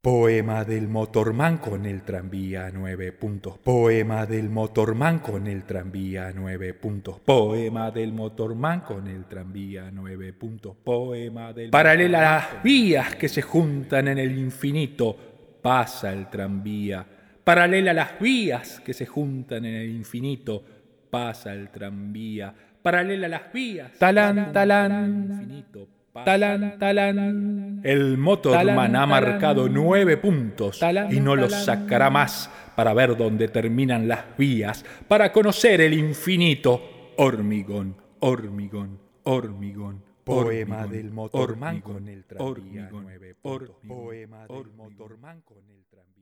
Poema del motorman con el tranvía 9 puntos. Poema del motorman con el tranvía 9 puntos. Poema del motorman con el tranvía 9 puntos. Poema del paralela a las vías que se juntan en el infinito, pasa el tranvía. Paralela a las vías que se juntan en el infinito, pasa el tranvía. Paralela a las vías. Talán, talán. Infinito. Talán, talán. El motorman ha marcado 9 puntos y no los sacará más para ver dónde terminan las vías, para conocer el infinito. Hormigón, hormigón, hormigón. Poema del motorman con el tranvía 9 puntos. Poema del motorman con el tranvía.